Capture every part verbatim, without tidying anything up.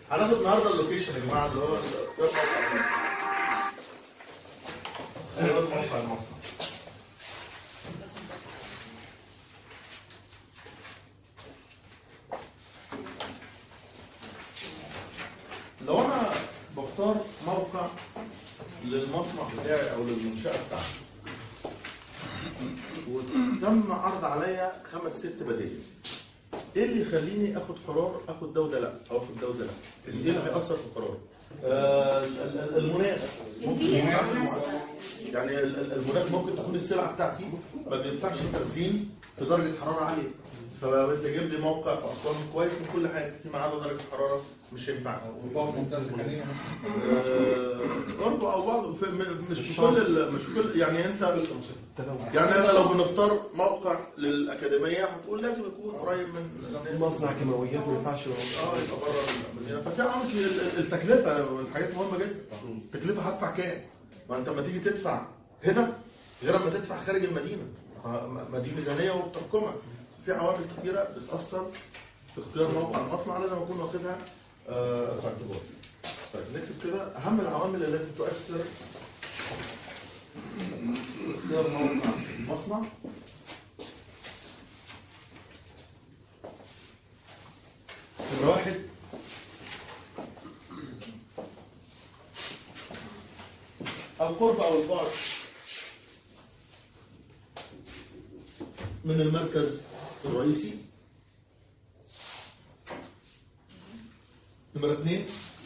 هناخد النهارده اللوكيشن يا جماعه اللي هو اختيار موقع المصنع. لو انا بختار موقع للمصنع بتاعي او للمنشاه بتاعتي وتم عرض عليا خمس ست بدائل، ايه اللي يخليني اخد قرار اخد ده وده لا او اخد ده وده لا؟ ايه اللي هيأثر في قراري؟ آه المناخ ممكن يعني المناخ ممكن تكون السلعه بتاعتي ما بينفعش التخزين في درجه حراره عاليه، فانت جايب لي موقع في اسوان كويس من كل حاجه فيما عدا درجه حراره مش هينفع. وبعض ممتاز كريم قرب او بعض مش في كل مش في كل يعني انت يعني انا لو بنختار موقع للاكاديميه هتقول لازم يكون قريب من مصنع كيماويات ما ينفعش اه يبقى بره المدينه. ففي عامل التكلفه والحاجات مهمه جدا. التكلفه هدفع كام؟ ما انت لما تيجي تدفع هنا غير لما تدفع خارج المدينه، ما دي ميزانيه وبتحكمها. في عوامل كثيره بتاثر في اختيار موقع المصنع لازم اكون واخدها في اعتبار. طيب نكتب كده اهم العوامل التي تؤثر في اختيار موقع المصنع. نمرة واحد القرب او البعد من المركز الرئيسي. نمرة اثنين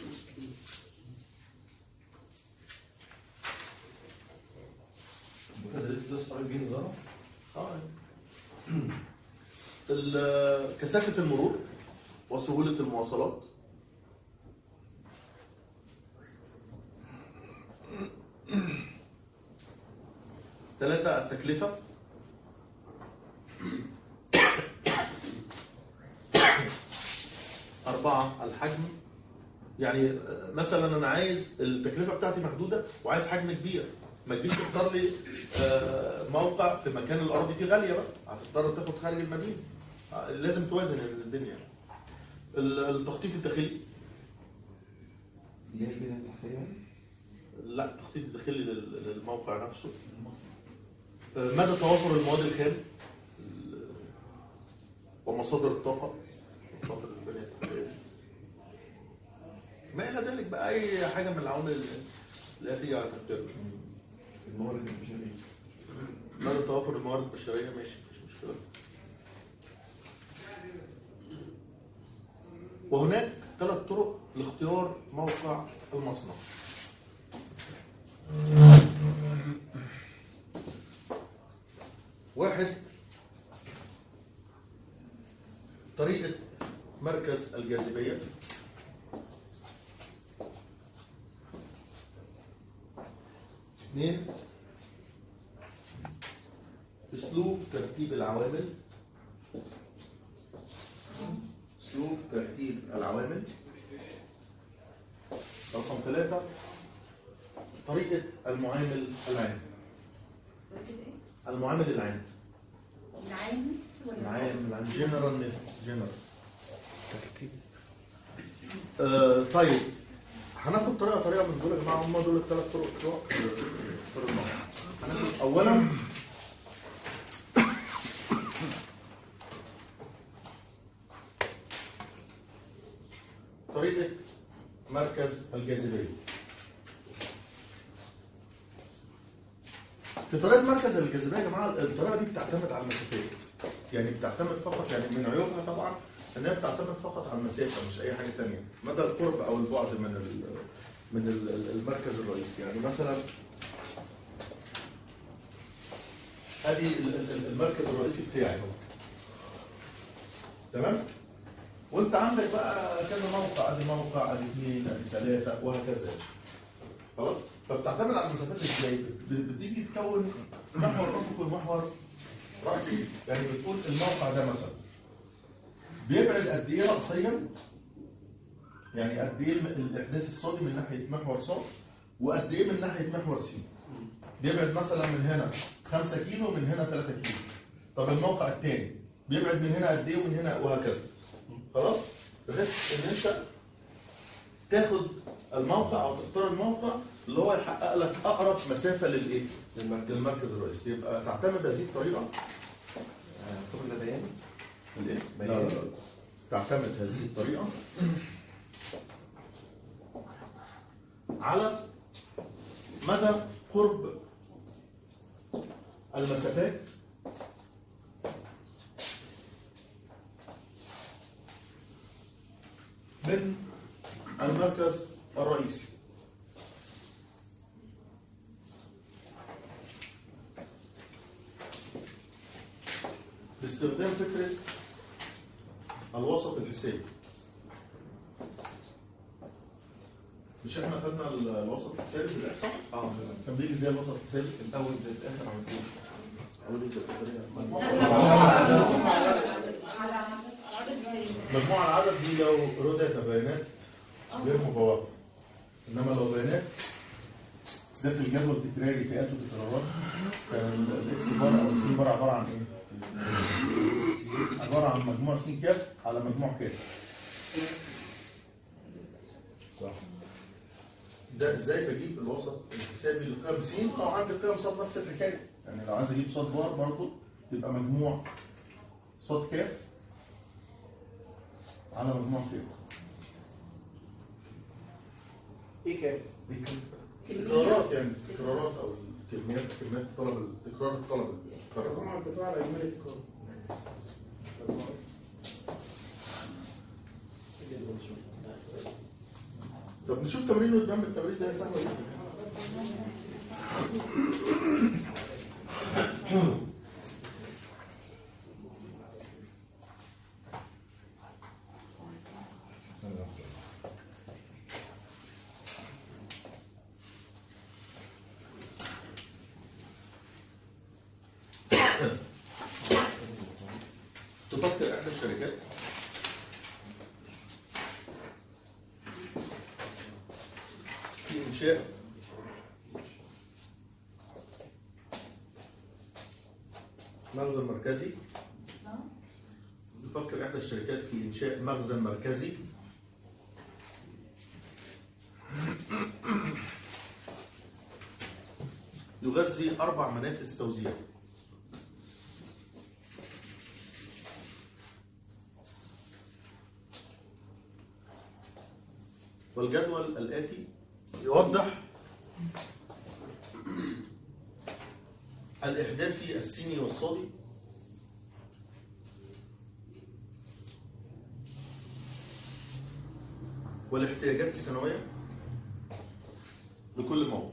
كثافة المرور وسهولة المواصلات. ثلاثة التكلفة. أربعة الحجم، يعني مثلا أنا عايز التكلفة بتاعتي محدودة وعايز حجم كبير، ما تجيش تختار لي موقع في مكان الأرض فيه غالية بقى، هتضطر تاخد خارج المدينة. لازم توازن الدنيا. التخطيط الداخلي. اللي هي البنية التحتية؟ لا، التخطيط الداخلي للموقع نفسه. مدى توافر المواد الخام ومصادر الطاقة، مصادر البنية التحتية. ما إلى ذلك بقى أي حاجة من العوامل اللي هتيجي على تفكيرنا. الموارد البشرية. مدى توافر الموارد البشرية ماشي مفيش مشكلة. وهناك ثلاث طرق لاختيار موقع المصنع. واحد طريقة مركز الجاذبية. اثنين اسلوب ترتيب العوامل. اسلوب ترتيب العوامل. رقم ثلاثة طريقة المعامل العام. المعامل العام. العام ولا العام العام جنرال جنرال. آه طيب هناخد طريقة طريقة من دول يا جماعة، هم دول الثلاث طرق بتوع اختيار الموقع. هناخد أولا طريقة مركز الجاذبية. في طريقة مركز الجاذبية يا جماعة الطريقة دي بتعتمد على المسافات، يعني بتعتمد فقط، يعني من عيوبها طبعا ان هي بتعتمد فقط على المسافة مش أي حاجة تانية، مدى القرب أو البعد من من المركز الرئيسي. يعني مثلا ادي المركز الرئيسي بتاعي اهو، تمام؟ وانت عندك بقى كذا موقع، ادي موقع ادي اثنين ادي ثلاثة وهكذا. خلاص؟ فبتعتمد على المسافات ازاي؟ بتيجي تكون محور افقي ومحور رأسي، يعني بتقول الموقع ده مثلا بيبعد قد ايه رأسيا؟ يعني قد ايه الاحداث الصادي من ناحيه محور ص وقد ايه من ناحيه محور س. بيبعد مثلا من هنا خمسة كيلو ومن هنا ثلاثة كيلو. طب الموقع الثاني بيبعد من هنا قد ايه ومن هنا وهكذا. خلاص؟ بحيث ان انت تاخد الموقع او تختار الموقع اللي هو يحقق لك اقرب مسافه للايه؟ للمركز. للمركز الرئيسي. يبقى تعتمد هذه الطريقه قبل بيان الايه؟ لا بيان. لا لا تعتمد هذه الطريقه على مدى قرب المسافات من المركز الرئيسي. باستخدام فكرة الوسط الحسابي. مش احنا خدنا الوسط الحسابي في الإحصاء؟ اه كان بيجي ازاي الوسط الحسابي؟ الاول زي الاخر على طول. أول زي الآخر. على عدد السنين. مجموع العدد دي لو ردت بيانات غير مفوقة. إنما لو بيانات داخل جدول تكراري فئات وتكرارات كان الإكس بار أو السي بار عبارة عن إيه؟ عبارة عن مجموع س كاف على مجموع كاف. صح. ده ازاي بجيب الوسط الحسابي ل خمسين او عندي قيم صاد نفس الحكايه. يعني لو عايز اجيب صاد بار برضه يبقى مجموع صاد كاف على مجموع كاف. ايه كام؟ تكرارات يعني تكرارات او الكميات كميات الطلب تكرار الطلب مجموعة التكرار على إجمالي التكرار. طب نشوف تمرين قدام التمرين ده سهل جدا. تفكر احدى الشركات في انشاء مخزن مركزي. تفكر احدى الشركات في انشاء مخزن مركزي يغذي اربع منافذ توزيع. والجدول الآتي يوضح الإحداثي السيني والصادي والاحتياجات السنوية لكل موقع.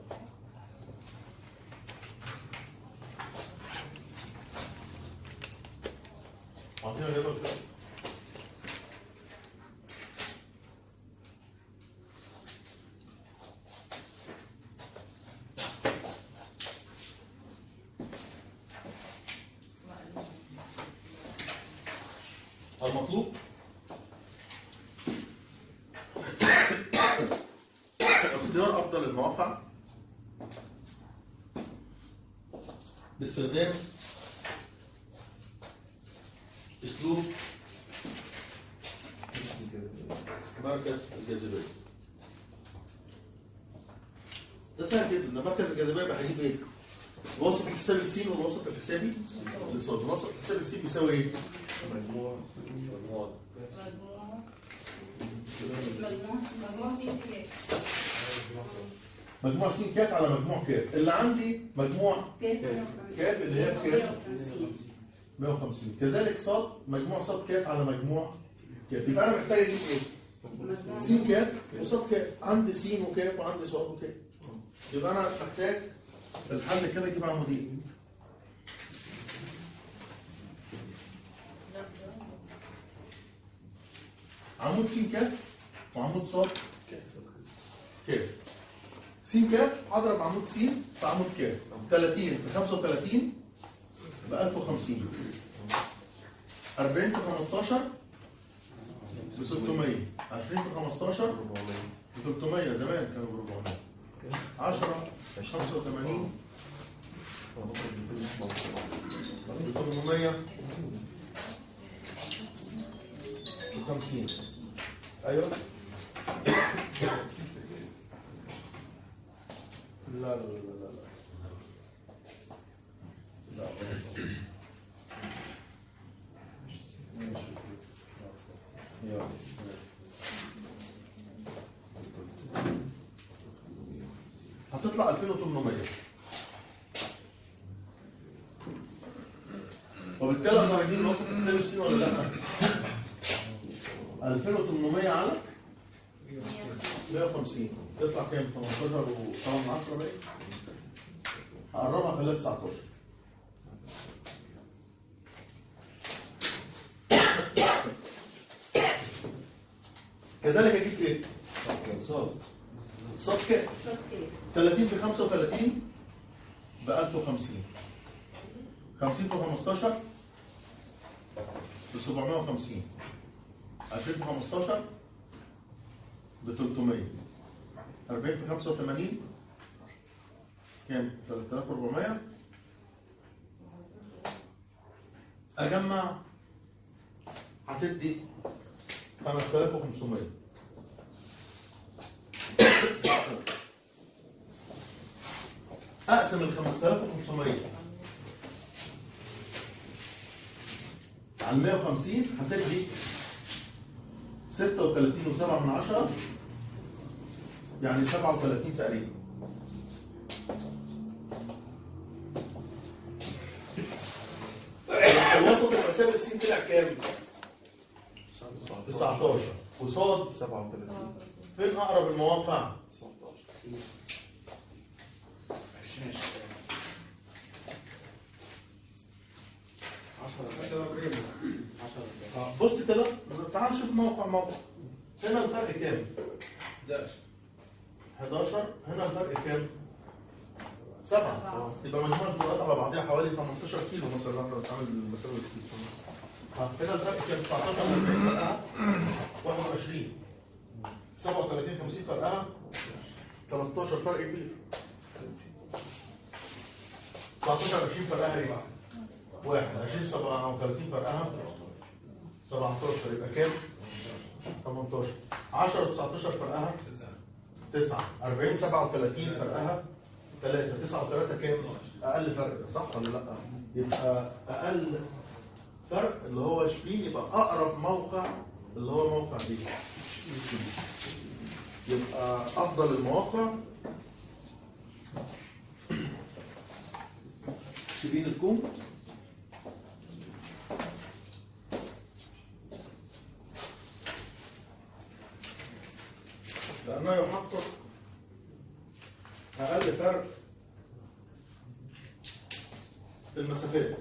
أعطينا جدول كده. المطلوب اختيار افضل المواقع باستخدام اسلوب مركز الجاذبيه. ده سهل جدا. ده مركز الجاذبيه بقى هجيب ايه؟ الوسط الحسابي للسين والوسط الحسابي للصاد. الوسط الحسابي للسين بيساوي ايه؟ مجموع مجموع مجموع سي كام؟ مجموع س كاف على مجموع كاف. اللي عندي مجموع كاف اللي هي بكام؟ مية وخمسين. كذلك صاد مجموع صاد كاف على مجموع كاف. يبقى انا محتاج اجيب ايه؟ س كاف وصاد كاف. عندي س وكاف وعندي صاد وكاف. يبقى انا محتاج الحل كده اجيب عمودين. عمود س كاف وعمود صاد كاف. س كاف هضرب عمود س في عمود كاف. ثلاثين في خمسة وثلاثين ب ألف وخمسين. أربعين في خمستاشر ب ستمية. عشرين في خمستاشر ب ثلاثمية. زمان كانوا ب أربعمية. عشرة خمسة وثمانين ب ثمانمية وخمسين. ايوه لا لا لا لا لا لا هتطلع ألفين وثمانمائة. وبالتالي اقدر اجيب الوسط تساوي س ولا لا؟ ألفين وثمانمائة على مية وخمسين تطلع كام؟ تمنتاشر وسبعة من عشرة باقي؟ هقربها خليها تسعتاشر. كذلك اجيب ايه؟ صاد. صاد كام؟ ثلاثين في خمسة وثلاثين ب ألف وخمسين. خمسين في خمستاشر ب سبعمائة وخمسين. ألفين في خمستاشر ب ثلاثمائة. أربعين في خمسة وثمانين كام؟ ثلاثة آلاف وأربعمائة. أجمع هتدي خمسة آلاف وخمسمائة. أقسم ال خمسة آلاف وخمسمائة على مية وخمسين هتدي ستة وثلاثين وسبعة من عشرة يعني سبعة وثلاثين تقريبا. الوسط المساوي س طلع كام؟ تسعتاشر. وصاد سبعة وثلاثين. فين أقرب المواقع؟ تسعتاشر. آه، بص كده تعال نشوف موقع موقع. هنا الفرق كام؟ حداشر. هنا الفرق كام؟ سبعة. يبقى مجموع الفروقات على بعضها حوالي ثمانية عشر كيلو مثلا لو بنتعامل بالمساوي الكيلو. هنا الفرق كام؟ تسعتاشر فرقها واحد وعشرين. سبعة وثلاثين خمسين فرقها ثلاثة عشر فرق كبير. تسعتاشر عشرين فرقها ايه؟ واحد. عشرين سبعة وثلاثين فرقها سبعتاشر يبقى كام؟ ثمانية عشر. عشرة تسعتاشر فرقها تسعة. أربعين سبعة وثلاثين فرقها ثلاثة. تسعة و3 كام؟ أقل فرق ده صح ولا لأ؟ يبقى أقل فرق اللي هو شبين يبقى أقرب موقع اللي هو موقع دي. يبقى أفضل المواقع شبين الكوم لأنه يحقق أقل فرق في المسافات.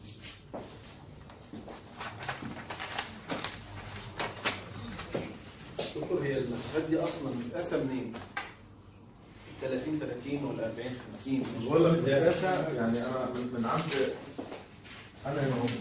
دكتور هي المسافات دي اصلا متقاسه منين؟ ثلاثين ثلاثين ولا أربعين خمسين؟ بقول لك متقاسة يعني أنا من, من عند أنا هنا أهو.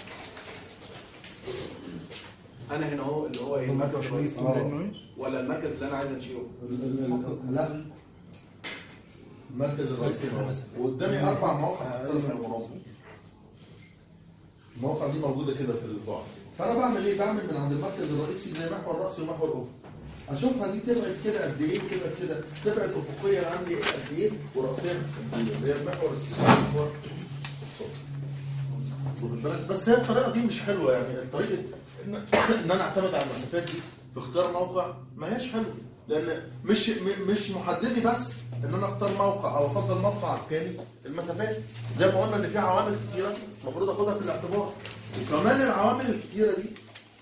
انا هنا اهو اللي هو ايه المركز الرئيسي ولا المركز اللي انا عايز انشئه؟ لا المركز الرئيسي هنا وقدامي أربع مواقع مختلفة للمناظر. المواقع دي موجودة كده في البعد. فأنا بعمل إيه؟ بعمل من عند المركز الرئيسي زي محور رأسي ومحور أفقي. أشوفها دي تبعد كده قد إيه وتبعد كده، تبعد أفقيا عني قد إيه ورأسيا قد إيه. هي محور السياسي محور الصوت. بس هي الطريقة دي مش حلوة يعني الطريقة إن أنا أعتمد على المسافات دي في اختيار موقع ما هياش حلوة. لأن مش مش محددي بس إن أنا أختار موقع أو أفضل موقع عكاني المسافات. زي ما قلنا إن في عوامل كتيرة المفروض أخدها في الاعتبار. وكمان العوامل الكتيرة دي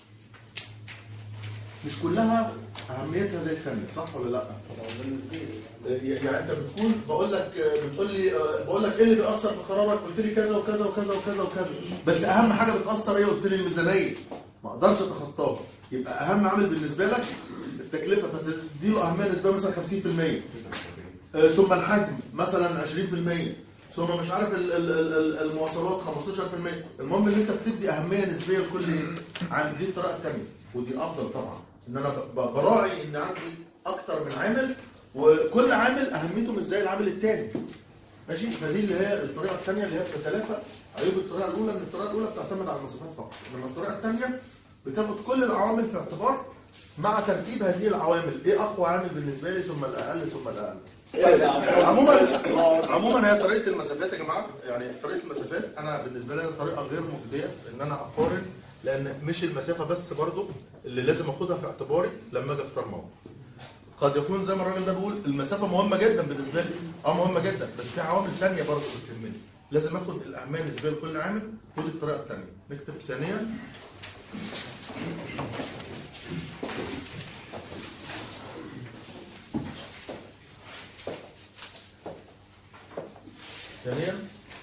مش كلها أهميتها زي الثانية صح ولا لأ؟ يعني أنت بتكون بقول لك بتقول لي بقول لك إيه اللي بيأثر في قرارك؟ قلت لي كذا وكذا وكذا وكذا وكذا. بس أهم حاجة بتأثر إيه؟ قلت لي الميزانية. ما أقدرش أتخطاها. يبقى أهم عامل بالنسبة لك التكلفة فتدي له أهمية نسبة مثلا خمسين في المية. ثم الحجم مثلا عشرين في المية. ثم مش عارف المواصلات خمستاشر في المية. المهم ان انت بتدي اهميه نسبيه لكل عامل. دي الطريقه الثانيه ودي افضل طبعا ان انا براعي ان عندي اكتر من عامل وكل عامل اهميته مش زي العامل الثاني. ماشي. فدي اللي هي الطريقه الثانيه اللي هي بتتلافى عيوب الطريقه الاولى. ان الطريقه الاولى بتعتمد على المسافات فقط انما الطريقه الثانيه بتاخد كل العوامل في اعتبار مع ترتيب هذه العوامل ايه اقوى عامل بالنسبه لي ثم الاقل ثم الاقل. عموما عموما هي طريقه المسافات يا جماعه، يعني طريقه المسافات انا بالنسبه لي طريقه غير مجديه ان انا اقارن، لان مش المسافه بس برضو اللي لازم اخدها في اعتباري لما اجي اختار موقع. قد يكون زي ما الراجل ده بيقول المسافه مهمه جدا بالنسبه لي، اه مهمه جدا، بس في عوامل ثانيه برضو بتهمني، لازم اخد الاهميه النسبيه لكل عامل. ودي الطريقه الثانيه. نكتب ثانيا ثانيا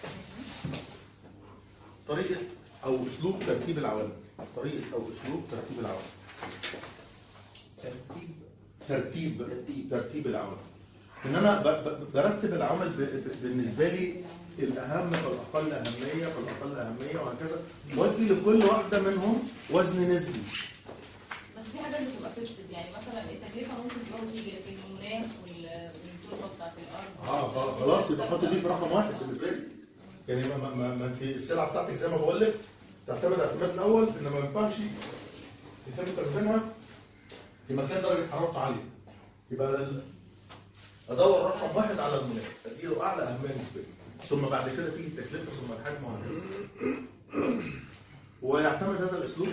طريقة أو أسلوب ترتيب العوامل. طريقة أو أسلوب ترتيب العوامل. ترتيب ترتيب ترتيب, ترتيب العوامل. إن أنا برتب العوامل بالنسبة لي الأهم فالأقل أهمية فالأقل أهمية وهكذا، وأدي لكل واحدة منهم وزن نسبي. بس في حاجات بتبقى فيكسد، يعني مثلا التكلفة ممكن تروح وتيجي، لكن المناخ والتربة بتاعت الأرض اه خلاص يبقى حط دي في رقم واحد بالنسبة لي. يعني ما ما ما انت السلعه بتاعتك زي ما بقول لك تعتمد اعتماد الاول ان ما ينفعش يتم تخزينها في مكان درجه حرارته عاليه. يبقى ادور رقم واحد على المناخ، اديله اعلى اهميه نسبيه، ثم بعد كده تيجي التكلفه ثم الحجم وهكذا. ويعتمد هذا الاسلوب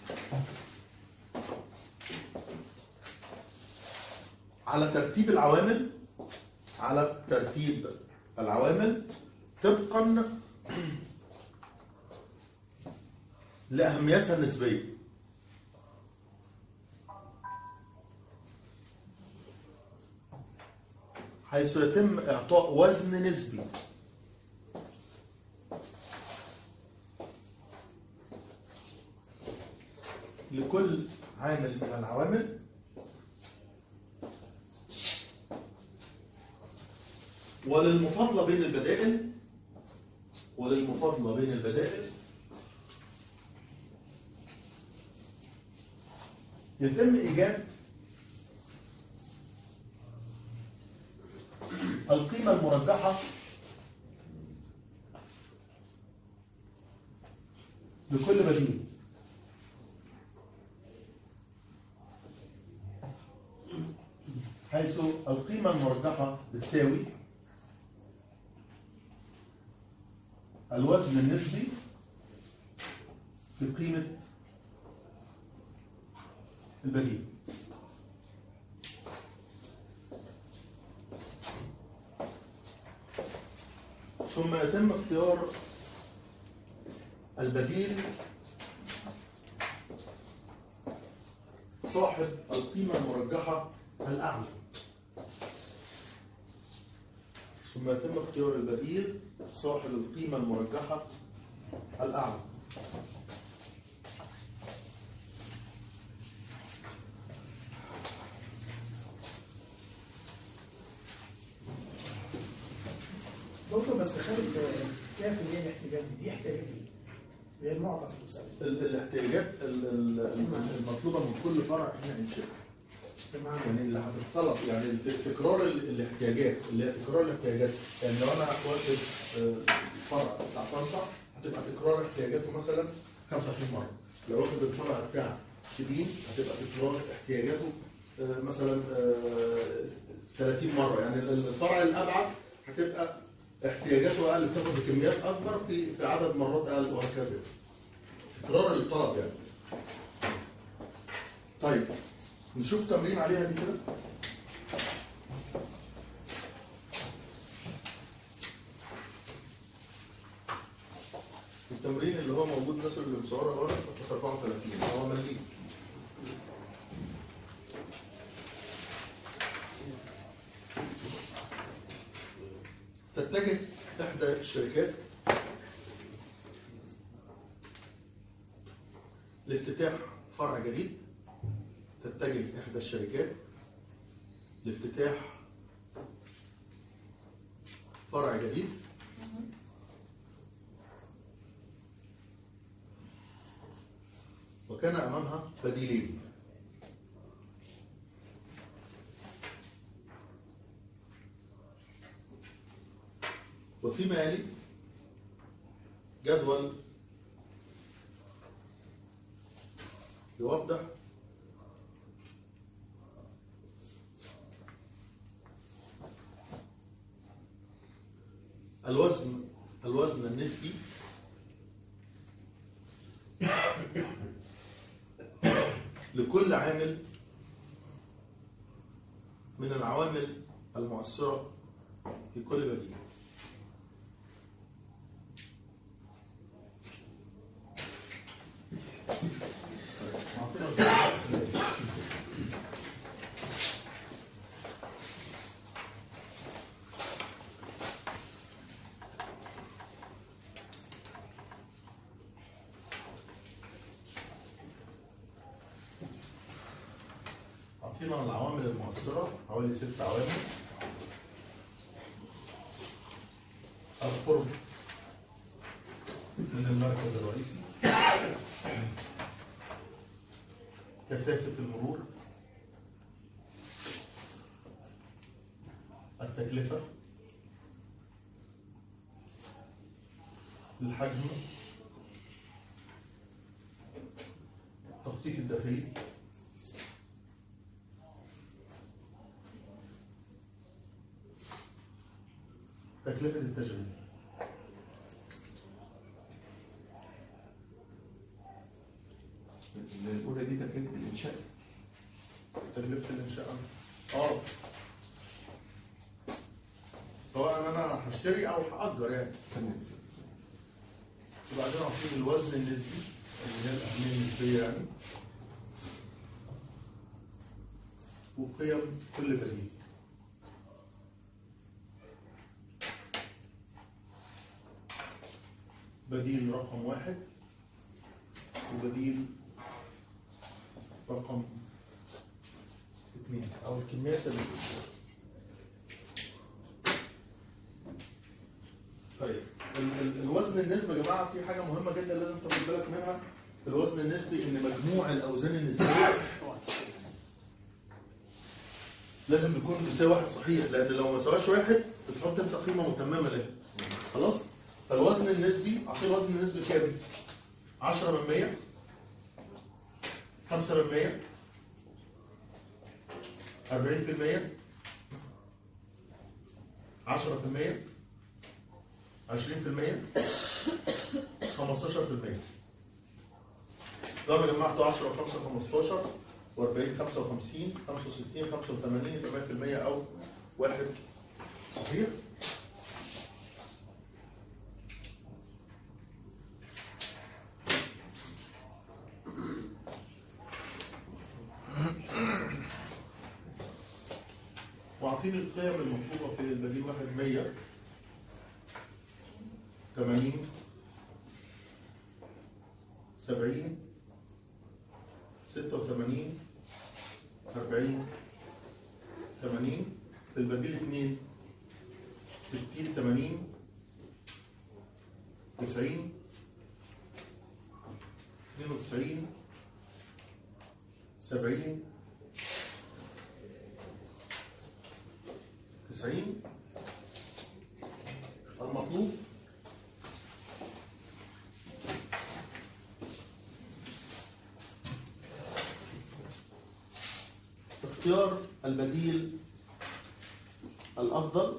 على ترتيب العوامل على ترتيب العوامل طبقا لأهميتها النسبية. حيث يتم إعطاء وزن نسبي لكل عامل من العوامل وللمفاضلة بين البدائل وللمفاضلة بين البدائل يتم إيجاد القيمة المرجحة لكل بديل، حيث القيمة المرجحة بتساوي الوزن النسبي في قيمة البديل. ثم يتم اختيار البديل صاحب القيمة المرجحة الأعلى. ثم يتم اختيار البديل صاحب القيمة المرجحة الأعلى. دكتور بس خالد كيف اللي هي الاحتياجات دي؟ دي احتياجات ايه؟ هي المعطى في المسألة. الاحتياجات المطلوبة من كل فرع احنا انشاء. يعني اللي هتتطلب يعني تكرار الاحتياجات اللي هي تكرار الاحتياجات، يعني لو انا واخد فرع بتاع طنطا هتبقى تكرار احتياجاته مثلا خمسة وعشرين مرة. لو واخد الفرع بتاع شبين هتبقى تكرار احتياجاته مثلا ثلاثين مرة. يعني الفرع الأبعد هتبقى احتياجاته اقل، بتاخد بكميات اكبر في في عدد مرات اقل وهكذا. تكرار الطلب يعني. طيب نشوف تمرين عليها دي كده. التمرين اللي هو موجود الناس اللي مصوره الورق صفحه أربعة وثلاثين هو مليء. تتجه إحدى الشركات لافتتاح فرع جديد. تتجه إحدى الشركات لافتتاح فرع جديد وكان أمامها بديلين. وفيما يلي جدول يوضح الوزن الوزن النسبي لكل عامل من العوامل المؤثرة في كل بديل. عطينا العوامل المؤثرة حوالي ست عوامل. القرب من المركز الرئيسي، كثافة المرور، التكلفة، الحجم، التخطيط الداخلي، تكلفة التشغيل. الأولى دي تكلفة الإنشاء. تكلفة الإنشاء اه سواء أنا هشتري أو هأجر يعني. تمام. وبعدين أعطيه الوزن النسبي اللي هي الأهمية النسبية يعني، وقيم كل بديل. بديل رقم واحد وبديل رقم اثنين او الكميات اللي طيب ال- ال- الوزن النسبي يا جماعه في حاجه مهمه جدا لازم تاخد بالك منها في الوزن النسبي، ان مجموع الاوزان النسبيه لازم يكون بيساوي واحد صحيح، لان لو ما سواش واحد بتحط انت قيمه متممه له. خلاص؟ فالوزن النسبي اعطيه الوزن النسبي كام؟ عشرة من مية، خمسة من مية، أربعين في المية، عشرة في المية، عشرين في المية، خمستاشر في المية. لو جمعته عشرة و5 خمستاشر و40 خمسة وخمسين خمسة وستين خمسة وثمانين ثمانية في المية أو واحد صحيح. واعطيني القيم المطلوبة في البديل واحد مية، ثمانين، سبعين، ستة وثمانين، أربعين، ثمانين. في البديل اثنين، ستين، ثمانين، تسعين، اثنين وتسعين، سبعين، تسعين. المطلوب اختيار البديل الأفضل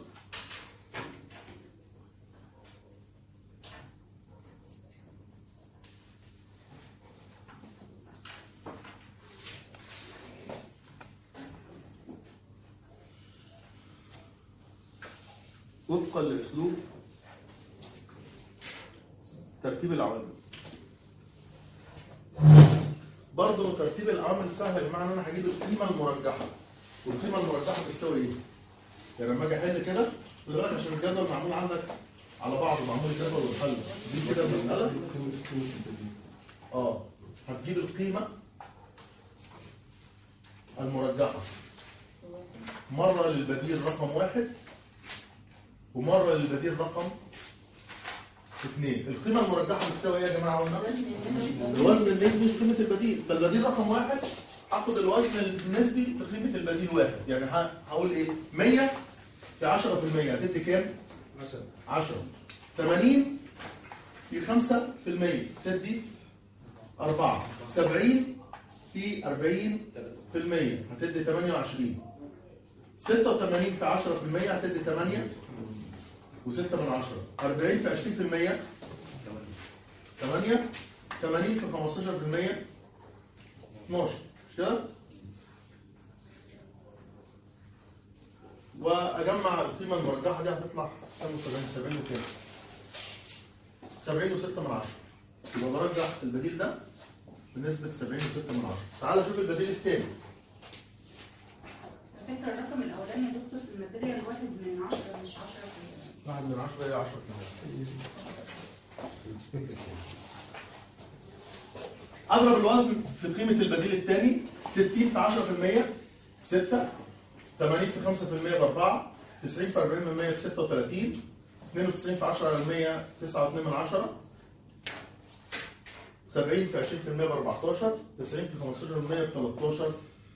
وفقا لأسلوب ترتيب العوامل. برضه ترتيب العوامل سهل يا جماعه، ان انا هجيب القيمه المرجحه، والقيمه المرجحه بتساوي ايه؟ يعني لما اجي احل كده خلي بالك عشان الجدول معمول عندك على بعضه، معمول الجدول والحل دي كده المساله. اه هتجيب القيمه المرجحه مره للبديل رقم واحد ومره للبديل رقم اثنين. القيمه المرجحه بتساوي ايه يا جماعه؟ قلنا الوزن النسبي في قيمه البديل، فالبديل رقم واحد هاخد الوزن النسبي في قيمه البديل واحد، يعني هقول ايه؟ مية في عشرة في المية هتدي كام؟ عشرة. ثمانين في خمسة في المية هتدي أربعة. سبعين في أربعين في المية هتدي ثمانية وعشرين. ستة وثمانين في عشرة في المية هتدي ثمانية وستة من عشرة. أربعين في عشرين في المية ثمانية. ثمانين في خمستاشر في المية اتناشر، مش كده؟ واجمع القيمه المرجحه دي هتطلع كام؟ سبعين وكام؟ سبعين وستة من عشرة. يبقى برجح البديل ده بنسبه سبعين وستة من عشرة. تعال شوف البديل الثاني. فكرة الرقم الأولاني يا دكتور في الماتيريال واحد من عشرة مش عشرة في المية. واحد من عشرة هي عشرة في المية. اضرب الوزن في قيمه البديل الثاني. ستين في عشرة في المية ستة. ثمانين في خمسة في المية ب أربعة. تسعين في أربعين في المية ب ستة وثلاثين. اثنين وتسعين في عشرة في المية تسعة فاصلة اثنين من عشرة. سبعين في عشرين في المية ب أربعتاشر. تسعين في خمستاشر في المية ب ثلاثتاشر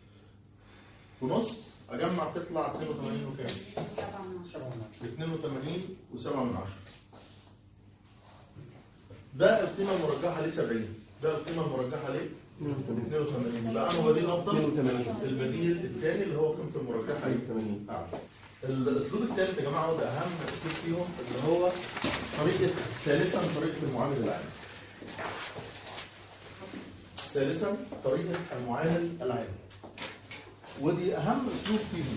ونص. اجمع تطلع اثنين وثمانين وكام؟ سبعة من عشرة. اثنين وثمانين وسبعة من عشرة. ده القيمه المرجحه ل سبعين. ده القيمه المرجحه ل اثنين وثمانين. يبقى انه بديل افضل؟ البديل الثاني اللي هو قيمته المرجحه ل ثمانين. الاسلوب الثالث يا جماعه وده اهم اسلوب فيهم اللي هو طريقه ثالثا طريقه المعامل العام. ثالثا طريقه المعامل العام. ودي اهم اسلوب فيهم.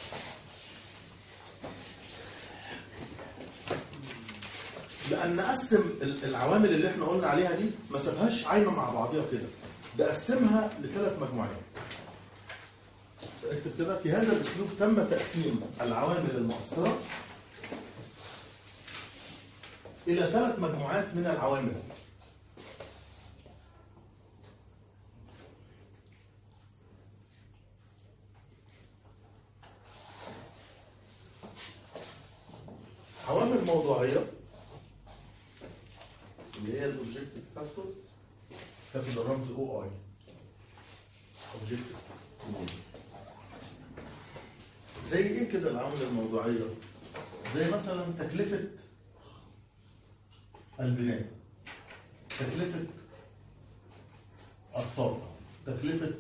لان نقسم العوامل اللي احنا قلنا عليها دي ما سابهاش عايمه مع بعضيها كده، ده قسمها لثلاث مجموعات. اكتب كده: في هذا الاسلوب تم تقسيم العوامل المؤثره الى ثلاث مجموعات من العوامل. عوامل موضوعيه اللي هي الاوبجكتيف فاكتور، كاتب الرمز او اي. اوبجكتيف زي ايه كده العوامل الموضوعيه؟ زي مثلا تكلفه البناء، تكلفه الطاقه، تكلفه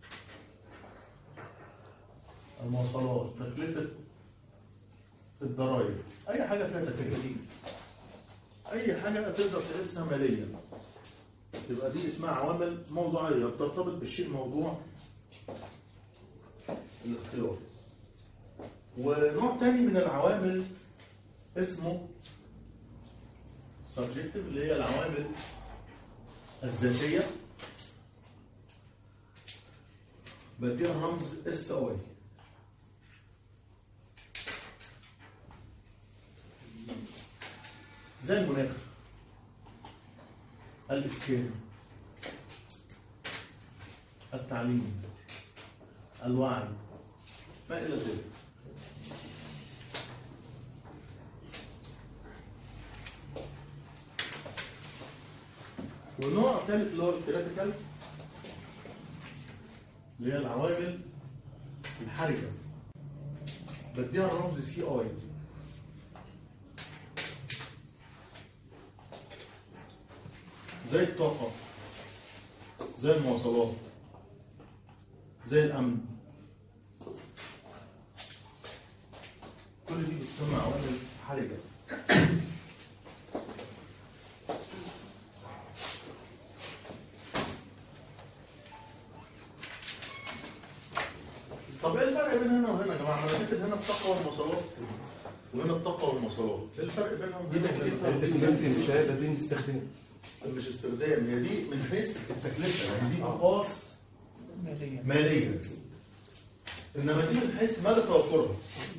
المواصلات، تكلفه الضرائب، اي حاجه فيها تكاليف، اي حاجه تقدر تقيسها ماليا تبقى دي اسمها عوامل موضوعيه بترتبط بالشيء موضوع الاختيار. ونوع تاني من العوامل اسمه subjective اللي هي العوامل الذاتيه، بديها رمز اس او اي. زي المناخ، الاسكان، التعليم، الوعي، ما الى ذلك. والنوع الثالث اللي هو الكريتيكال اللي هي العوامل الحرجه، بديها الرمز سي اي. زي الطاقة، زي المواصلات، زي الأمن، كل دي بتسمى عوامل حرجة. طب ايه الفرق بين هنا وهنا يا جماعة؟ أنا كاتب هنا الطاقة والمواصلات وهنا الطاقة والمواصلات، ايه الفرق بينهم؟ دي تكلفة شهادة دي استخدام. مش استخدام، هي دي من حيث التكلفه، يعني دي اقاص ماليه، انما دي من حيث مدى توفرها.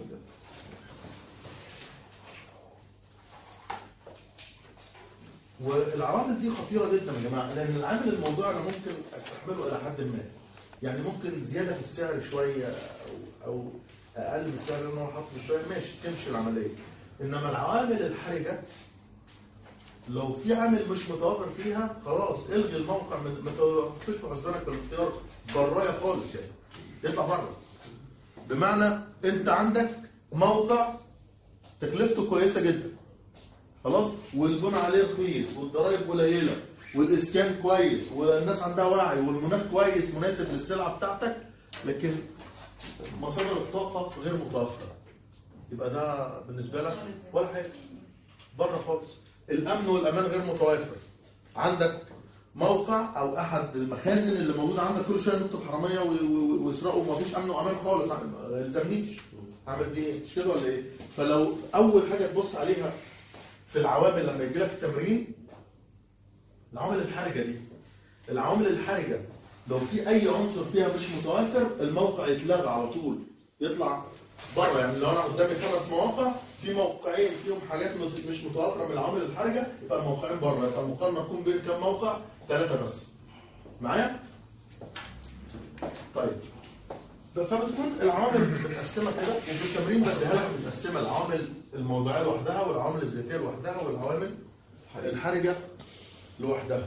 والعوامل دي خطيره جدا يا جماعه، لان العامل الموضوعي انا ممكن استحمله الى حد ما، يعني ممكن زياده في السعر شويه او او اقل من السعر اللي انا حاطه شويه ماشي تمشي العمليه، انما العوامل الحرجه لو في عامل مش متوفر فيها خلاص الغي الموقع، ما تحطوش في حسبانك في الاختيار برايه خالص، يعني يطلع بره. بمعنى انت عندك موقع تكلفته كويسه جدا خلاص، والبنى عليه رخيص والضرايب قليله والاسكان كويس والناس عندها وعي والمناخ كويس مناسب للسلعه بتاعتك، لكن مصادر الطاقه غير متوفره. يبقى ده بالنسبه لك ولا حاجه، بره خالص. الامن والامان غير متوافر. عندك موقع او احد المخازن اللي موجوده عندك كل شويه ينطوا الحراميه ويسرقوا ومفيش امن وامان خالص، ما يلزمنيش اعمل بيه ايه؟ مش كده ولا ايه؟ فلو اول حاجه تبص عليها في العوامل لما يجي لك التمرين، العوامل الحرجه دي، العوامل الحرجه لو في اي عنصر فيها مش متوافر الموقع يتلغى على طول، يطلع بره. يعني لو انا قدامي خمس مواقع في موقعين فيهم حاجات مش متوافره من العوامل الحرجه، يبقى الموقعين بره، يبقى المقارنه تكون بين كام موقع؟ ثلاثه بس. معايا؟ طيب فبتكون العوامل متقسمه كده، وفي التمرين بديها لك متقسمه العوامل الموضوعيه لوحدها والعوامل الذاتيه لوحدها والعوامل الحرجه لوحدها.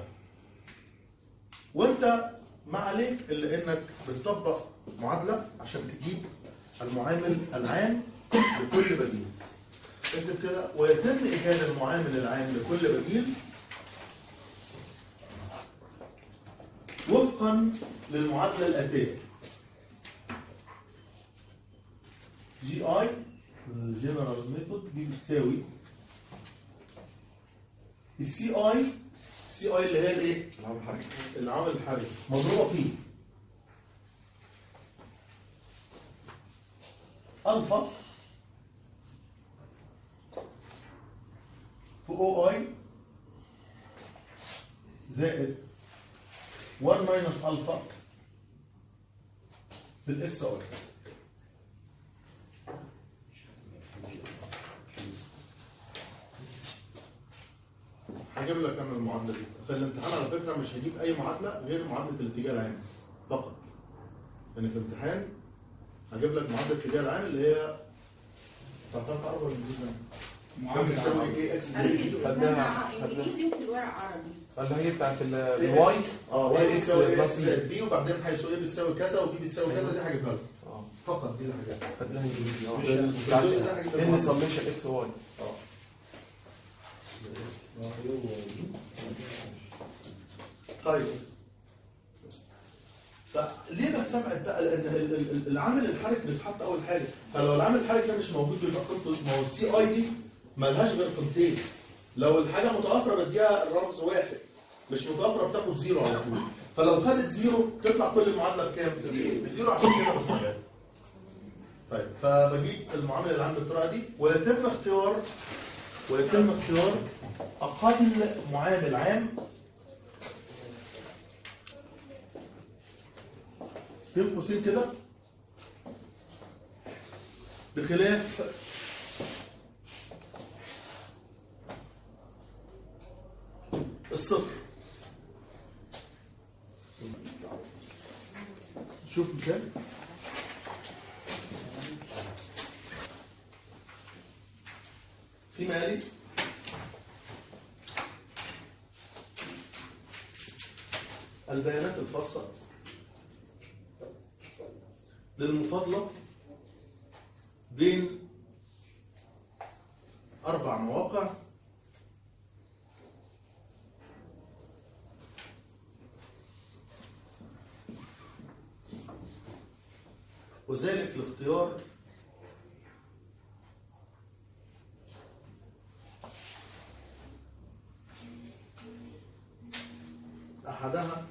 وانت ما عليك الا انك بتطبق معادله عشان تجيب المعامل العام لكل بديل. اكتب كده: ويتم ايجاد المعامل العام لكل بديل وفقا للمعادله الاتيه: جي اي الجنرال ميثود دي بتساوي السي اي، السي اي اللي هي الايه؟ العامل الحركي. العامل الحركي مضروبه فيه الفا في او اي زائد واحد ماينس الفا بالاس اي. هجيب لك انا المعادله دي في الامتحان على فكره، مش هجيب اي معادله غير معادله الاتجاه العام فقط. يعني في الامتحان هجيب لك معادله الاتجاه العام اللي هي تعتبر اكبر من جدا. معادله تساوي ايه اكس زائد انجليزي وفي الورق عربي. اللي هي بتاعت الواي اه واي بتساوي اكس زائد بي، وبعدين حيث ايه بتساوي كذا وبي بتساوي كذا، دي هجيبها لك فقط. دي الحاجات خدناها انجليزي اه مش بتاعت الجزء ده هجيب لك ان سميشن اكس واي. اه طيب فليه بستبعد بقى؟ لان العامل الحركي بيتحط اول حاجه، فلو العامل الحركي ده مش موجود يبقى قيمته، ما هو السي اي دي مالهاش غير قيمتين. لو الحاجه متوافره بديها رمز واحد، مش متوافره بتاخد زيرو على طول. فلو خدت زيرو تطلع كل المعادله بكام؟ بزيرو، عشان كده بستبعد. طيب فبجيب المعامل العام بالطريقه دي، ويتم اختيار ويتم اختيار اقل معامل عام بين قوسين كده بخلاف الصفر. شوف مثال: في مالي البيانات الخاصة للمفاضلة بين أربع مواقع وذلك لاختيار أحدها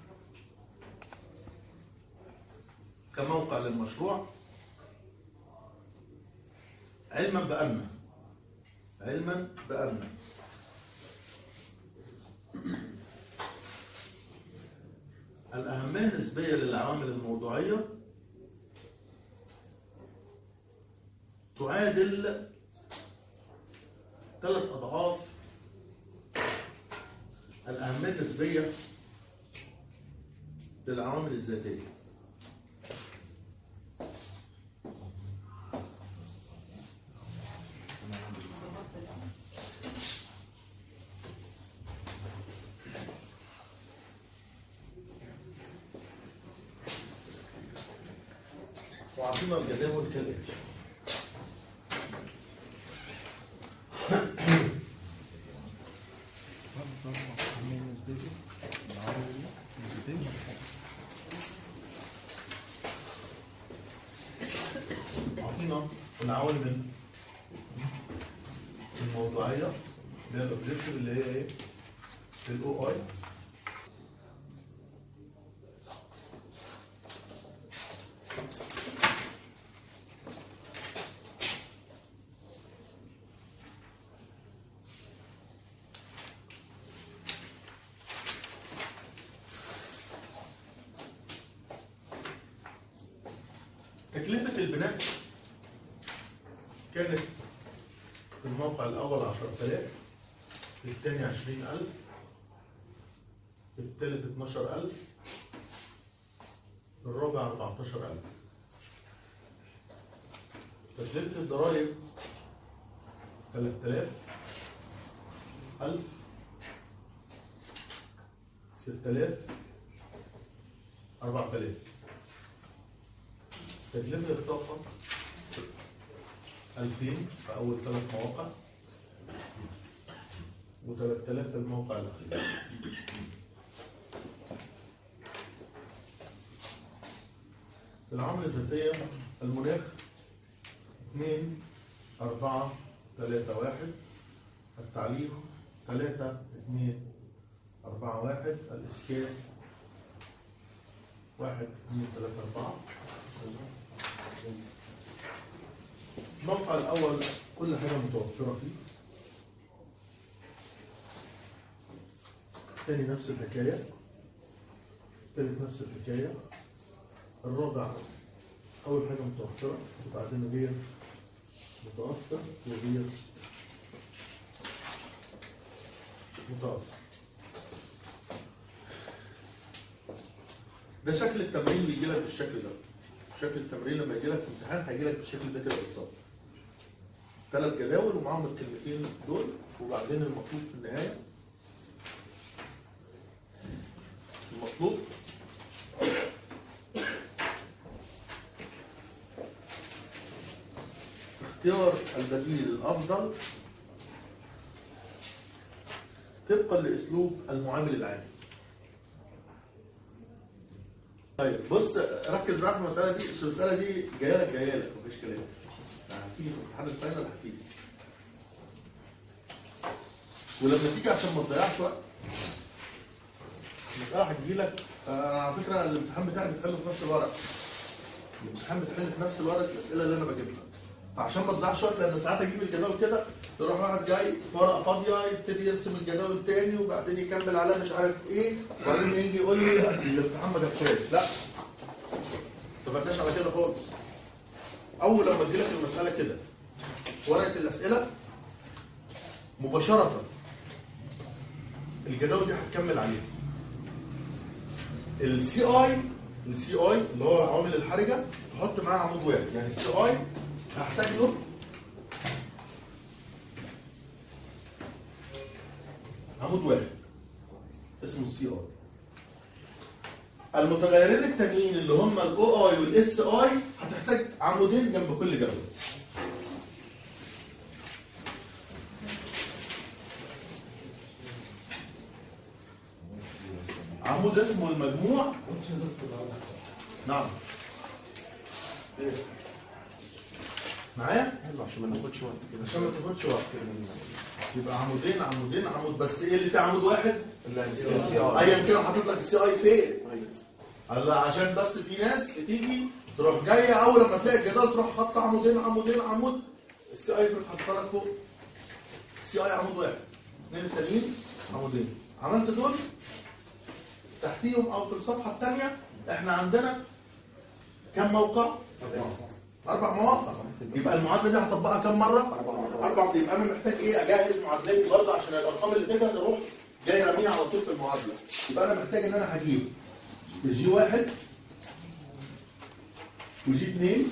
كموقع للمشروع، علما بأن علما بأن الأهمية النسبية للعوامل الموضوعية تعادل ثلاث أضعاف الأهمية النسبية للعوامل الذاتية. وعطينا الجداول كالآتي: عطينا العوامل الموضوعيه اللي هي الاوبجيكتيف اللي هي ايه؟ الاو اي. تكلفة البناء كانت في الموقع الأول عشرة آلاف، في الثاني عشرين ألف، في الثالث اتناشر ألف، في الرابع أربعتاشر ألف. تكلفة الضرايب ثلاثة آلاف، ألف، ستة آلاف، أربعة آلاف. تكلفة الطاقة ألفين في أول ثلاث مواقع و3000 في الموقع الأخير. العملة الذاتية المناخ اثنين أربعة ثلاثة واحد، التعليم ثلاثة اثنين أربعة واحد، الإسكان واحد اثنين ثلاثة أربعة. الموقع الأول كل حاجة متوفرة فيه. الثاني نفس الحكاية، الثالث نفس الحكاية، الرابع أول حاجة متوفرة وبعدين غير متوفر وغير متوفر. ده شكل التمرين بيجي لك بالشكل ده. شكل التمرين لما يجي لك امتحان هيجي لك بالشكل ده كده بالظبط. ثلاث جداول ومعاهم الكلمتين دول، وبعدين المطلوب في النهايه المطلوب اختيار البديل الافضل طبقا لاسلوب المعامل العام. طيب بص ركز بقى في المساله دي، المساله دي جايه لك جايه لك مفيش كلام. هتيجي في امتحان الفاينل هتيجي. ولما تيجي عشان ما تضيعش وقت المساله هتجي لك. انا على فكره الامتحان بتاعي بتحله في نفس الورق. الامتحان بتحل في نفس الورق الاسئله اللي انا بجيبها. فعشان ما تضيعش وقت لان ساعات اجيب الجداول كده تروح واحد جاي في ورقه فاضيه يبتدي يرسم الجداول تاني وبعدين يكمل عليها مش عارف ايه وبعدين يجي يقول لي الامتحان ما جابش. لا ما اتفقناش على كده خالص. اول لما تجي لك المساله كده ورقه الاسئله مباشره الجداول دي هتكمل عليها. السي اي السي اي اللي هو العوامل الحرجه تحط معاه عمود واحد. يعني السي اي هحتاج له عمود واحد اسمه السي اي. المتغيرين التانيين اللي هم الاو اي والاس اي هتحتاج عمودين جنب كل جدول. عمود اسمه المجموع. نعم ايه معايا؟ يلا عشان ما ناخدش وقت كده. عشان ما تاخدش وقت يبقى عمودين عمودين عمود. بس ايه اللي فيه عمود واحد؟ السي اي. ايا كان حاطط لك السي اي فين؟ هلا عشان بس في ناس بتيجي تروح جايه اول لما تلاقي الجدول تروح حاطه عمودين عمودين عمود. السي اي تروح حاطه لك فوق السي اي عمود واحد، اثنين التانيين عمودين. عملت دول تحتيهم او في الصفحه الثانيه احنا عندنا كم موقع؟ اربع مواقع. يبقى المعادله دي هطبقها كم مره؟ اربع. يبقى انا محتاج ايه؟ اجهز معادلتي برضه عشان الارقام اللي تجهز اروح جاي راميها على طول في المعادله. يبقى انا محتاج ان انا هجيب جي واحد وجي اثنين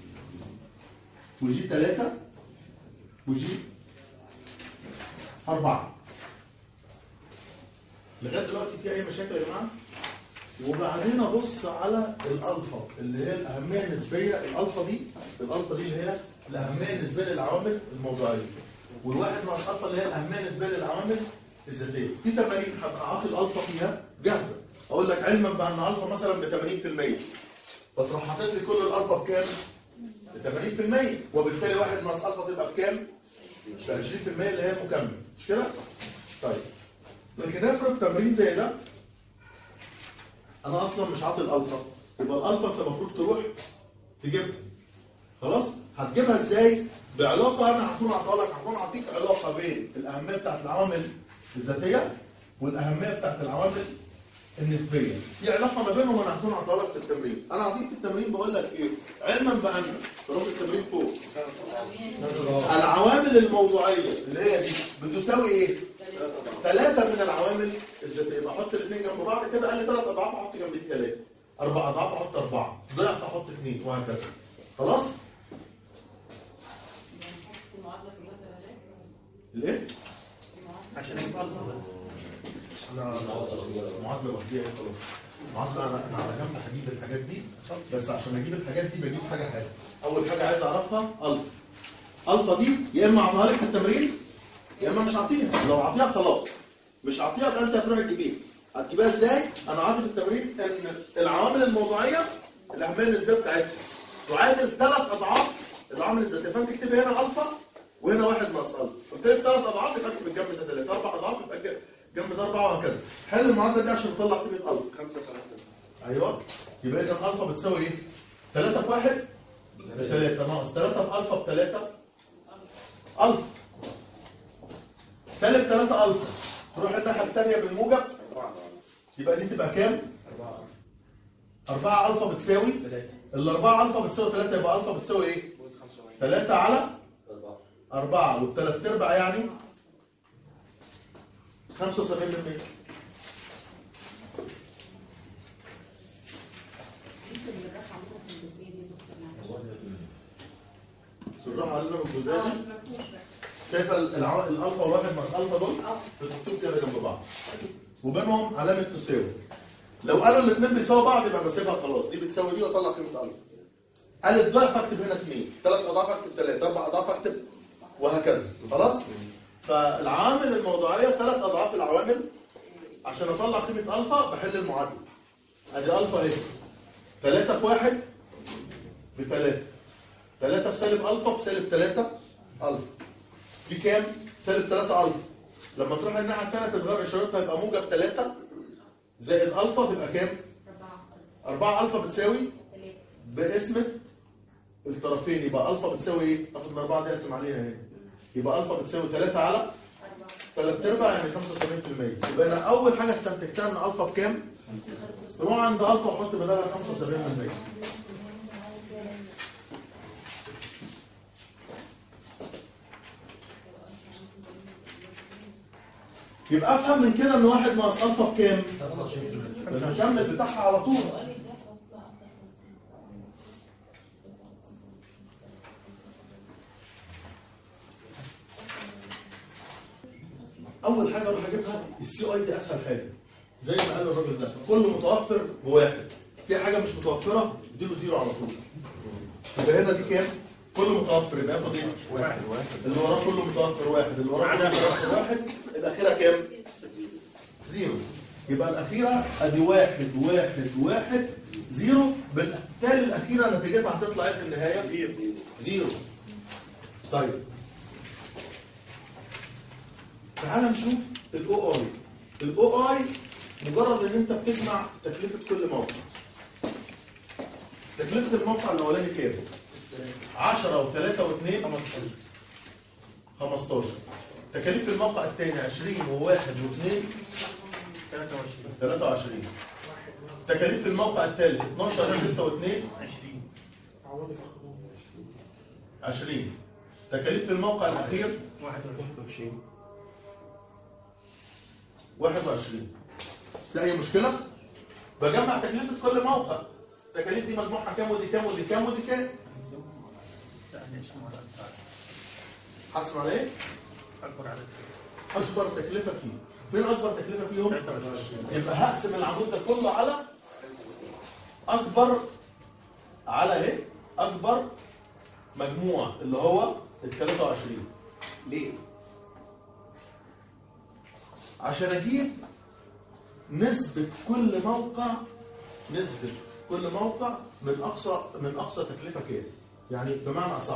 وجي ثلاثة وجي أربعة. لغايه دلوقتي في اي مشاكل يا جماعه؟ وبعدين ابص على الالفا اللي هي الاهميه النسبيه. الالفا دي الالفا دي اللي هي الاهميه النسبيه للعوامل الموضوعيه، والواحد ناقص الفا اللي هي الاهميه النسبيه للعوامل الذاتيه. في تمارين هبقى عاطي الالفا فيها جاهزه. اقول لك علما بان الفا مثلا ب ثمانين في المية فتروح حاطط لي كل الالفا بكام؟ ثمانين في المية، وبالتالي واحد ناقص الفا تبقى بكام؟ ب عشرين في المية اللي هي المكمل، مش كده؟ طيب لكن افرض تمرين زي ده انا اصلا مش عاطي الالفا، يبقى الالفا انت المفروض تروح تجيبها. خلاص؟ هتجيبها ازاي؟ بعلاقه انا هكون عطاها لك، هكون اعطيك علاقه بين الاهميه بتاعت العوامل الذاتيه والاهميه بتاعت العوامل النسبيه. في علاقه ما بينهم انا هكون عطاها لك في التمرين. انا هعطيك في التمرين بقول لك ايه؟ علما بان خلاص التمرين فوق العوامل الموضوعيه اللي هي دي بتساوي ايه؟ ثلاثه من العوامل الذاتيه. يبقى احط الاثنين جنب بعض كده، قال لي ثلاث اضعاف احط جنب دي ثلاثه، اربع اضعاف احط اربعه، ضعف احط اثنين، وهكذا. خلاص؟ ليه؟ عشان يبقى الفا بس. انا معادله لوحديها خلاص. معادله انا انا على جنب هجيب الحاجات دي، بس عشان اجيب الحاجات دي بجيب حاجه حاجه. اول حاجه عايز اعرفها الفا. الفا دي يا اما اعطيها لك في التمرين يا اما مش هعطيها. لو اعطيها خلاص، مش هعطيها يبقى انت هتروح تجيبيها. هتجيبها ازاي؟ انا عاطي في التمرين ان العوامل الموضوعيه الاهميه النسبيه بتاعتها تعادل ثلاث اضعاف العوامل الذاتيه، فانت تكتب هنا الفا وهنا واحد ناقص الفا. قلت لك ثلاث اضعاف يبقى اكتب الجنب ده ثلاثه، اربع اضعاف يبقى جنب ده اربعه، وهكذا. حل المعادله دي عشان نطلع قيمه الفا. خمسة ثلاثة. ايوه، يبقى اذا الفا بتساوي ايه؟ ثلاثة في واحد ثلاثة ناقص ثلاثة في الفا بثلاثة الفا سالب ثلاثة الفا، تروح الناحيه الثانيه بالموجب يبقى دي تبقى كام؟ أربعة الفا بتساوي الأربعة الفا بتساوي ثلاثة، يبقى الفا بتساوي ايه؟ ثلاثة على أربعة، والثلاث ارباع يعني خمسة وسبعين بالمية. بالراحة علينا بالجزئية دي. شايفة العو... الألفا والواحد ناقص ألفا دول بتكتب كده جنب بعض وبينهم علامة تساوي. لو قالوا الاثنين بيساووا بعض يبقى بسيبها خلاص، دي بتساوي دي واطلع قيمة ألفا. قال الضعف اكتب هنا اثنين، ثلاث أضعاف اكتب ثلاثة، أربع أضعاف اكتب وهكذا. خلاص؟ فالعوامل الموضوعية ثلاث أضعاف العوامل. عشان أطلع قيمة ألفا بحل المعادلة. أدي ألفا أهي ثلاثة في واحد بثلاثة، ثلاثة في سالب ألفا بسالب ثلاثة ألفا. دي كام؟ سالب ثلاثة ألفا. لما تروح الناحية الثانية تتغير إشارتها يبقى موجب ثلاثة زائد ألفا تبقى كام؟ أربعة ألفا بتساوي بقسمة الطرفين، يبقى ألفا بتساوي إيه؟ آخد الأربعة دي أقسم عليها أهي. يبقى ألفا بتساوي ثلاثة على ثلاث أرباع يعني خمسة وسبعين بالمية. يبقى أنا أول حاجة استنتجتها إن ألفا بكام؟ روح عند ألفا وحط بدلها خمسة وسبعين بالمية. يبقى افهم من كده ان واحد ناقص الفا بكام؟ خمسة وعشرين بالمية. المكمل بتاعها على طول. اول حاجه اروح اجيبها السي اي دي، اسهل حاجه زي ما قال الراجل ده، كل متوفر بواحد، في حاجه مش متوفره اديله زيرو على طول. يبقى هنا دي كام؟ كل متوفر يبقى ياخد ايه؟ واحد. اللي وراه كله متوفر واحد، اللي وراه كله متوفر واحد، الاخيره كام؟ زيرو. يبقى الاخيره ادي واحد واحد واحد زيرو، بالتالي الاخيره نتيجتها هتطلع ايه في النهايه؟ زيرو. طيب تعال نشوف الاو اي. الاو اي مجرد ان انت بتجمع تكلفه كل موقع. تكلفه الموقع الاولاني كام؟ عشرة وثلاثة واثنين خمستاشر. تكاليف الموقع الثاني عشرين وواحد واثنين ثلاثة وعشرين. تكاليف الموقع الثالث اثناشر وستة واثنين عشرين. تكاليف الموقع الاخير واحد وعشرين. لا اي مشكله؟ بجمع تكلفه كل موقع. التكاليف دي مجموعها كام ودي كام ودي كام ودي كام؟ حاسب على ايه؟ اكبر عدد اكبر تكلفه فيه. فين اكبر تكلفه فيهم؟ يبقى هقسم العمود ده كله على اكبر على ايه؟ اكبر مجموع اللي هو ال ثلاثة وعشرين. ليه؟ عشان اجيب نسبة كل موقع، نسبة كل موقع من اقصى من اقصى تكلفة كام؟ يعني بمعنى اصح،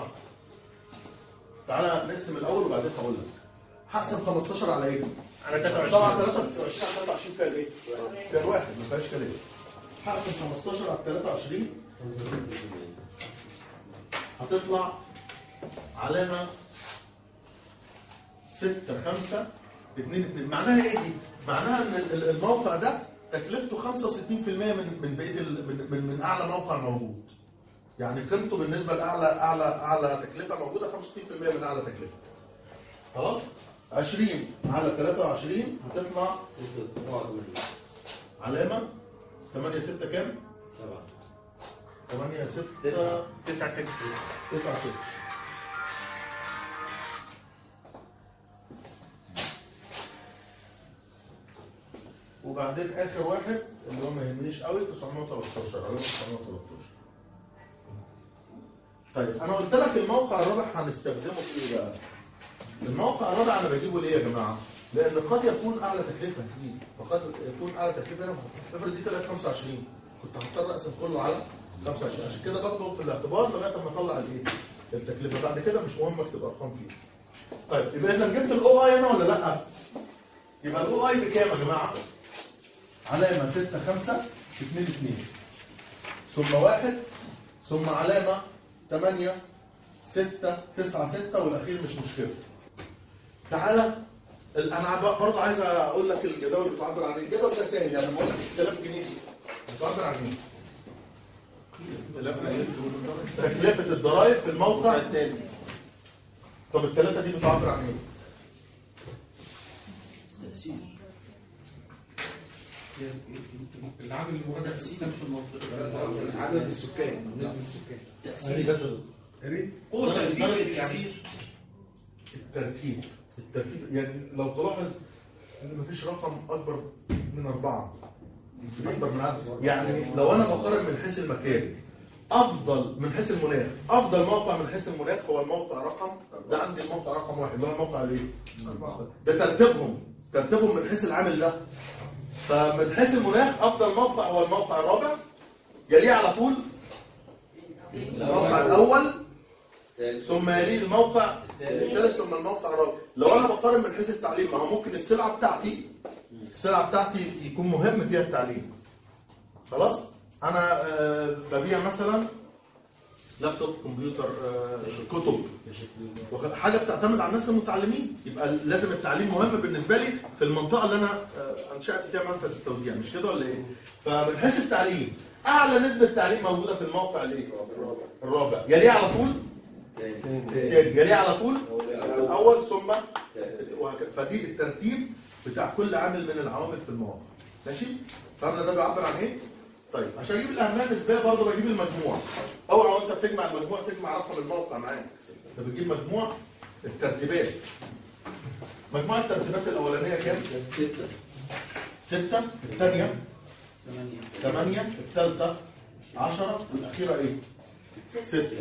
تعالى نقسم الاول وبعدين هقول لك. هقسم خمستاشر على ايه؟ على تلاتة وعشرين. طبعا تلاتة وعشرين على تلاتة وعشرين فيها الايه؟ فيها الواحد ما فيهاش كلام. هقسم خمستاشر على تلاتة وعشرين هتطلع علامة ستة خمسة اتنين اتنين. معناها ايه دي؟ معناها ان الموقع ده تكلفته خمسة وستين في المية من من بقيه من, من من اعلى موقع موجود. يعني قيمته بالنسبه لاعلى اعلى اعلى تكلفه موجوده خمسة وستين في المية من اعلى تكلفه. خلاص؟ عشرين على تلاتة وعشرين هتطلع علامه تمانية ستة كام؟ سبعة تمانية ستة تسعة. تسعة ستة. تسعة ستة. وبعدين اخر واحد اللي هو ما يهمنيش قوي تسعمية وتلتاشر علامه تسعمية وتلتاشر. طيب انا قلت لك الموقع الرابع هنستخدمه في ايه بقى؟ الموقع الرابع انا بجيبه ليه يا جماعه؟ لان قد يكون اعلى تكلفه فيه وقد يكون اعلى تكلفه هنا. افرض دي طلعت خمسة وعشرين كنت هضطر اقسم كله على خمسة وعشرين، عشان كده باخده في الاعتبار لغايه ما اطلع الايه؟ التكلفه. بعد كده مش مهم اكتب ارقام فيه. طيب يبقى اذا جبت الاو اي هنا ولا لا؟ يبقى الاو اي بكام يا جماعه؟ علامه ستة خمسة اتنين اتنين ثم واحد ثم علامه تمانية ستة تسعة ستة والاخير مش مشكله. تعالى انا برضه عايز اقول لك الجداول بتعبر عن ايه؟ الجدول ده سهل يعني بقول لك ستة آلاف جنيه دي بتعبر عن ايه؟ تكلفه الضرائب في الموقع الثاني. طب الثلاثه دي بتعبر عن ايه؟ تأثير العامل المراد تأثير في المنطقة عدد السكان نسبة السكان تأثير قوة تأثير درجة يعني تأثير الترتيب. الترتيب يعني لو تلاحظ ان مفيش رقم اكبر من اربعه. اكبر من عدد. يعني لو انا بقارن من حيث المكان افضل من حيث المناخ، افضل موقع من حيث المناخ هو الموقع رقم ده. عندي الموقع رقم واحد اللي هو الموقع الايه؟ ده ترتيبهم ترتيبهم من حيث العامل ده. فمن حيث المناخ افضل موقع هو الموقع الرابع، يليه على طول الموقع الاول ثم يليه الموقع الثالث ثم الموقع الرابع. لو انا بقارن من حيث التعليم ما هو ممكن السلعه بتاعتي السلعه بتاعتي يكون مهم فيها التعليم. خلاص؟ انا آه ببيع مثلا لابتوب كمبيوتر آه كتب حاجه بتعتمد على الناس المتعلمين، يبقى لازم التعليم مهم بالنسبه لي في المنطقه اللي انا آه انشات فيها منفذ التوزيع، مش كده ولا ايه؟ فمن حيث التعليم اعلى نسبه تعليم موجوده في الموقع الايه؟ الرابع. يليه على طول يليه على طول الاول ثم وهكذا. فدي الترتيب بتاع كل عامل من العوامل في المواقع. ماشي؟ فهمنا ده بيعبر عن ايه؟ طيب عشان اجيب الاهميه النسبيه برضه بجيب المجموع. اوعى وانت بتجمع المجموع تجمع رقم الموقع معاك. انت بتجيب مجموع الترتيبات. مجموع الترتيبات الاولانيه كام؟ ستة. ستة، الثانيه ثمانية، الثالثه عشرة، والاخيره ايه؟ ستة.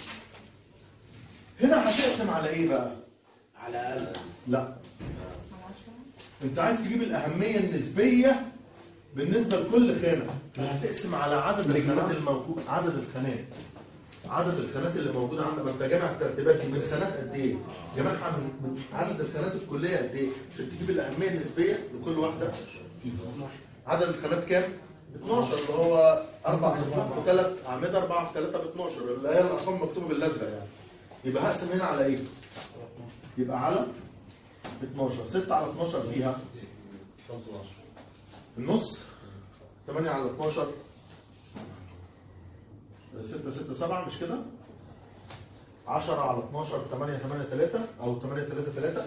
هنا هتقسم على ايه بقى؟ على الأقل لا. انت عايز تجيب الاهميه النسبيه بالنسبه لكل خانه، هتقسم على عدد الخانات الموجود، عدد الخانات عدد الخانات اللي موجوده عندك. انت جامع الترتيبات دي من خانات قد ايه؟ جامعها من, من عدد الخانات الكليه قد ايه؟ عشان تجيب الاهميه النسبيه لكل واحده فيهم. عدد الخانات كام؟ اتناشر اللي هو اربع صفوف وثلاث اعمده، اربعه في ثلاثه ب اتناشر اللي هي الارقام مكتوبه بالازرق يعني. يبقى هقسم هنا على ايه؟ يبقى على اتناشر. ستة على اتناشر فيها النص. ثمانية على اتناشر ستة ستة سبعة مش كده؟ عشرة على اتناشر ثمانية ثمانية ثلاثة او ثمانية ثلاثة ثلاثة.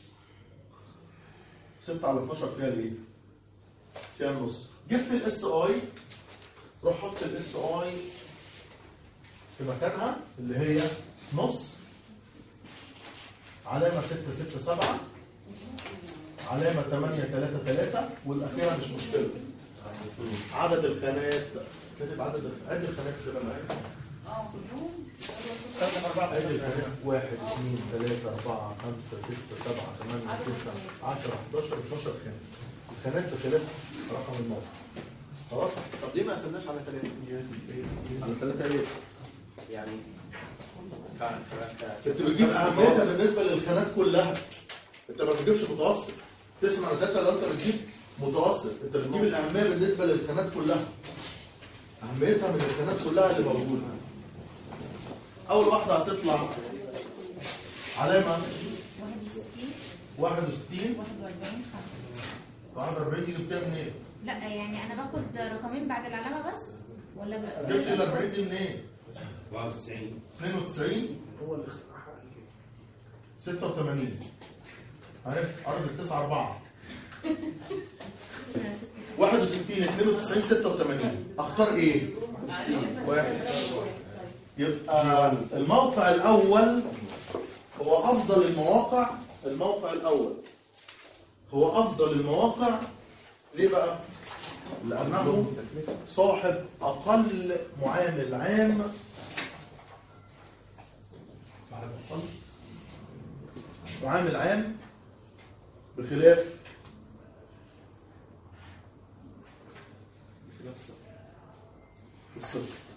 ستة على اتناشر فيها الايه؟ فيها النص. جبت الاس اي، روح حط الاس اي في مكانها اللي هي نص، علامة ستة ستة سبعة، علامة ثمانية ثلاثة ثلاثة، والأخيرة مش مشكلة. عدد الخانات كاتب عدد عد الخانات كده معايا. اه كلهم عد الخانات واحد اثنين ثلاثة أربعة خمسة ستة سبعة ثمانية تسعة عشرة حداشر اتناشر خانة. الخانات بخلاف رقم الموقع. خلاص؟ طب ليه ما قسمناش على ثلاثة؟ على ثلاثة ليه؟ يعني انت بتجيب اهميتها بالنسبه للخانات كلها. انت ما بتجيبش متوسط. تسمع الداتا لو انت بتجيب متوسط، انت بتجيب الاهميه بالنسبه للخانات كلها. اهميتها من الخانات كلها اللي موجوده. اول واحده هتطلع علامه واحد وستين واحد وستين واحد وأربعين خمسة. واحد وأربعين دي جبتها منين؟ لا يعني انا باخد رقمين بعد العلامه بس ولا ب... جبت ال أربعين دي منين؟ واحد وتسعين اثنين وتسعين هو اللي اخترعها قال كده. ستة وثمانين اهي ارض التسعة أربعة واحد وستين اثنين وتسعين ستة وثمانين. اختار ايه؟ واحد. يبقى الموقع الاول هو افضل المواقع. الموقع الاول هو افضل المواقع. ليه بقى؟ لانه صاحب اقل معامل عام معامل عام بخلاف الصفر.